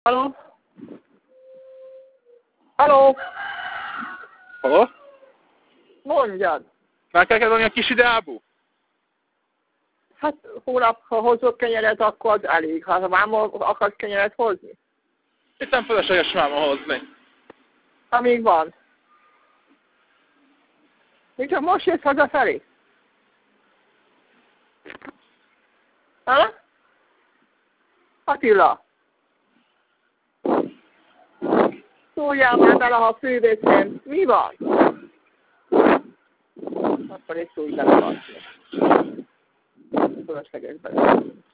Halló? Halló? Halló? Mondjad. Meg kell kezdeni a kis ideából? Hát hónap, ha hozok kenyeret, akkor az elég. Ha máma akarsz kenyeret hozni? Itt nem felesleges máma hozni. Amíg van. Még csak most jössz hazafelé? Ha? Attila. Szóljál már bele, ha fővészén. Mi van? Akkor egy szólj bele. Fölösleges bele.